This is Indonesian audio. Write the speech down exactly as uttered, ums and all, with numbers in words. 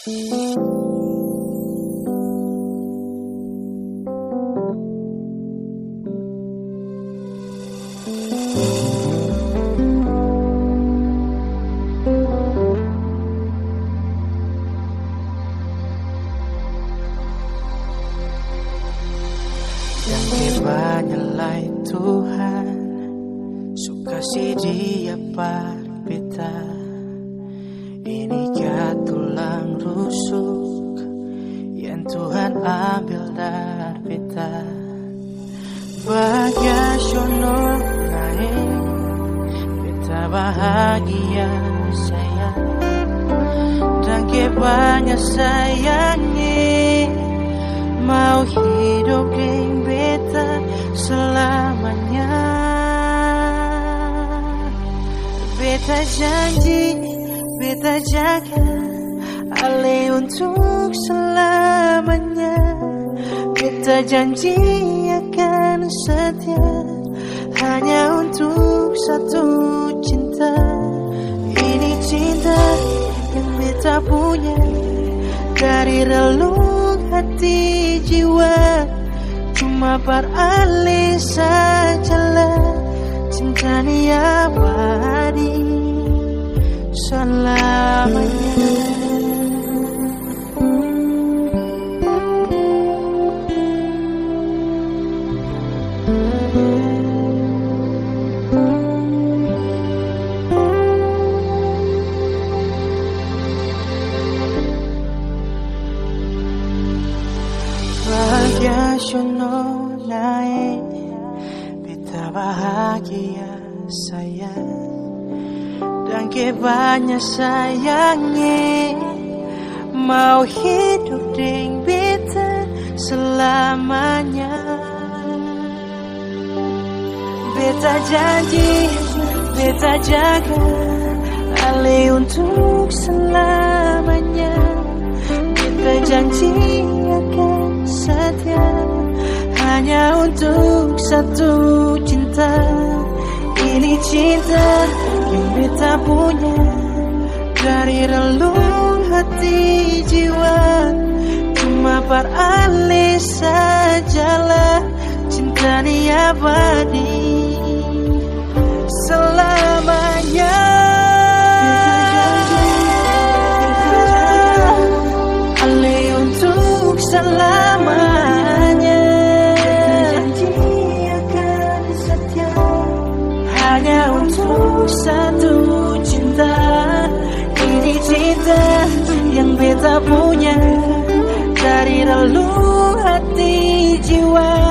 Yang kebanyalah Tuhan suka si dia parbeta. Ini ka tulang rusuk yang Tuhan ambil dari beta. Bagaisono naik beta bahagia sayang, dan kebanyak sayangi mau hidup dengan beta selamanya. Beta janji, beta jaga Ale untuk selamanya. Beta janji akan setia hanya untuk satu cinta. Ini cinta yang beta punya dari relung hati jiwa. Cuma par Ale sajalah cinta ni abadi selamanya. Bagaisono naik beta bahagia sayang, dan kebanyak sayangi mau hidup dengan beta selamanya. Beta janji, beta jaga Ale untuk selamanya. Beta janji akan setia hanya untuk satu cinta. Ini cinta yang beta punya dari relung hati jiwa. Cuma par Ale sajalah cinta ni abadi selamanya. Ale untuk selamanya. Hanya untuk satu cinta. Ini cinta yang beta punya dari relung hati jiwa.